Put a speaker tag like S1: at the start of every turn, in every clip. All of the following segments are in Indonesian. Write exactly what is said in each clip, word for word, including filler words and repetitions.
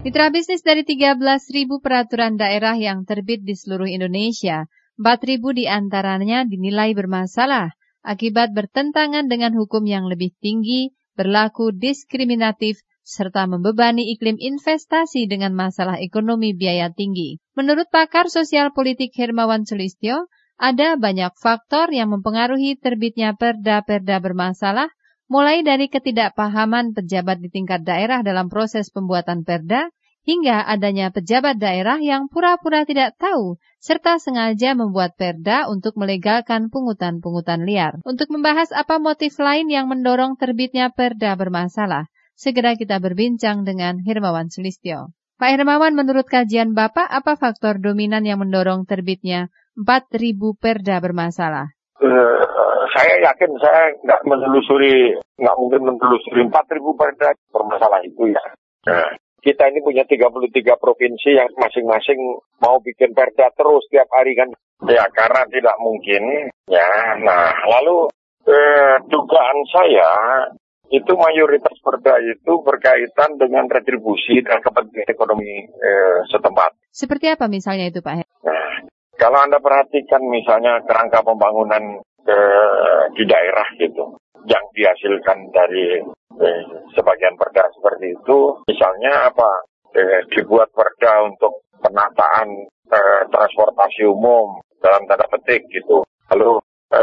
S1: Mitra bisnis dari tiga belas ribu peraturan daerah yang terbit di seluruh Indonesia, empat ribu diantaranya dinilai bermasalah akibat bertentangan dengan hukum yang lebih tinggi, berlaku diskriminatif, serta membebani iklim investasi dengan masalah ekonomi biaya tinggi. Menurut pakar sosial politik Hermawan Sulistyo, ada banyak faktor yang mempengaruhi terbitnya perda-perda bermasalah, mulai dari ketidakpahaman pejabat di tingkat daerah dalam proses pembuatan perda, hingga adanya pejabat daerah yang pura-pura tidak tahu, serta sengaja membuat perda untuk melegalkan pungutan-pungutan liar. Untuk membahas apa motif lain yang mendorong terbitnya perda bermasalah, segera kita berbincang dengan Hermawan Sulistyo. Pak Hermawan, menurut kajian Bapak, apa faktor dominan yang mendorong terbitnya empat ribu perda bermasalah?
S2: Uh, saya yakin saya nggak menelusuri, nggak mungkin menelusuri empat ribu perda bermasalah itu ya. Nah, kita ini punya tiga puluh tiga provinsi yang masing-masing mau bikin perda terus tiap hari kan. Ya karena tidak mungkin. Ya, nah lalu uh, dugaan saya itu mayoritas perda itu berkaitan dengan retribusi dan kepentingan ekonomi uh, setempat.
S1: Seperti apa misalnya itu, Pak?
S2: Nah, kalau Anda perhatikan misalnya kerangka pembangunan eh, di daerah gitu, yang dihasilkan dari eh, sebagian perda seperti itu, misalnya apa, eh, dibuat perda untuk penataan eh, transportasi umum dalam tanda petik gitu, lalu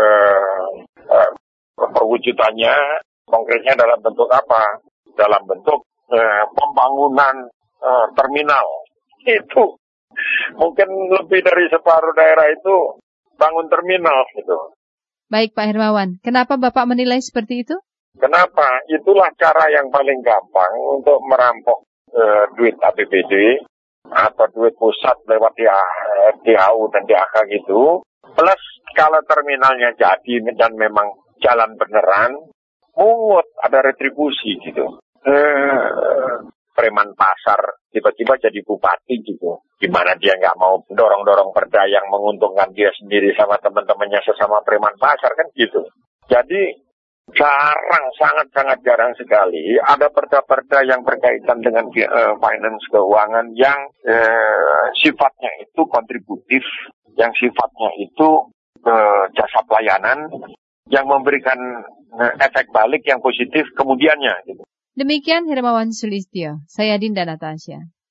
S2: eh, eh, perwujudannya konkretnya dalam bentuk apa? Dalam bentuk eh, pembangunan eh, terminal itu. Mungkin lebih dari separuh daerah itu bangun terminal gitu.
S1: Baik Pak Hermawan, kenapa Bapak menilai seperti itu?
S2: Kenapa? Itulah cara yang paling gampang untuk merampok e, duit A P B D atau duit pusat lewat D H U dan D H K gitu. Plus kalau terminalnya jadi dan memang jalan beneran, mungut ada retribusi gitu. E, preman pasar tiba-tiba jadi bupati gitu. Gimana dia nggak mau dorong-dorong perda yang menguntungkan dia sendiri sama teman-temannya sesama preman pasar kan gitu. Jadi jarang, sangat-sangat jarang sekali ada perda-perda yang berkaitan dengan uh, finance keuangan yang uh, sifatnya itu kontributif, yang sifatnya itu uh, jasa pelayanan, yang memberikan uh, efek balik yang positif kemudiannya gitu.
S1: Demikian Hermawan Sulistyo, saya Dinda Natasha.